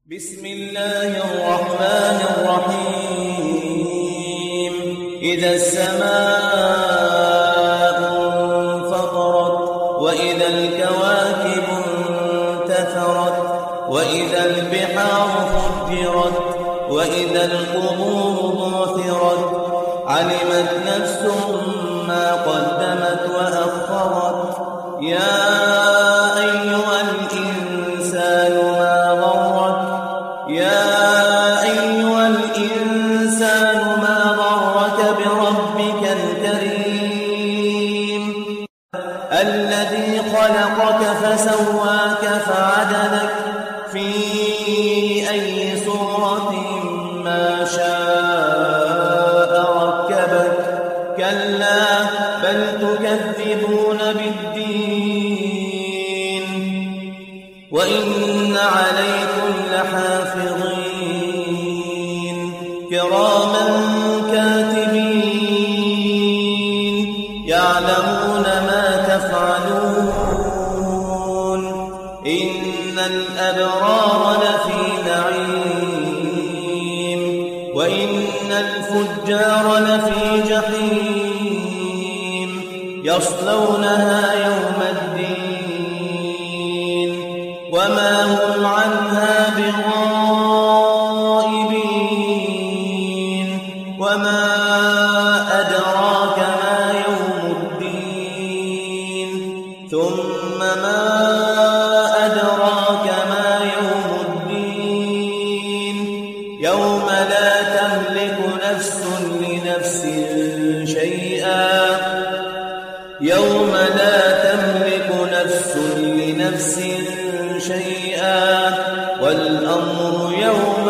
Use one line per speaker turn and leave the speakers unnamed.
بسم الله الرحمن الرحيم. إذا السماء انفطرت وإذا الكواكب انتثرت وإذا البحار فجرت وإذا القبور بعثرت علمت نفس ما قدمت وأخرت. يا أيها الإنسان ما غرك بربك الكريم الذي خلقك فسواك فعدلك في أي صورة ما شاء ركبك. كلا بل تكذبون بالدين وإن عليكم لحافظين كراما كاتبين يعلمون ما تفعلون. إن الأبرار لفي نعيم وإن الفجار لفي جحيم يصلونها يوم الدين وما هم عنها بغائبين. وما أدراك ما يوم الدين ثم ما أدراك ما يوم الدين يوم لا تملك نفس لنفس شيئا والأمر يوم